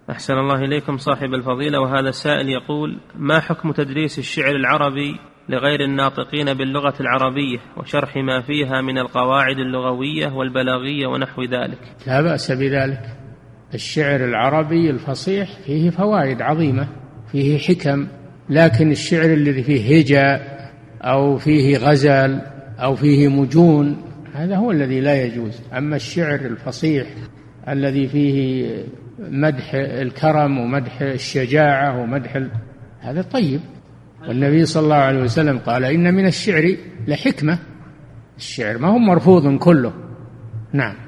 أحسن الله إليكم صاحب الفضيلة. وهذا السائل يقول: ما حكم تدريس الشعر العربي لغير الناطقين باللغة العربية وشرح ما فيها من القواعد اللغوية والبلاغية ونحو ذلك؟ لا بأس بذلك. الشعر العربي الفصيح فيه فوائد عظيمة، فيه حكم، لكن الشعر الذي فيه هجاء أو فيه غزل أو فيه مجون هذا هو الذي لا يجوز. أما الشعر الفصيح الذي فيه مدح الكرم ومدح الشجاعة ومدح هذا طيب. والنبي صلى الله عليه وسلم قال: إن من الشعر لحكمة. الشعر ما هو مرفوض كله. نعم.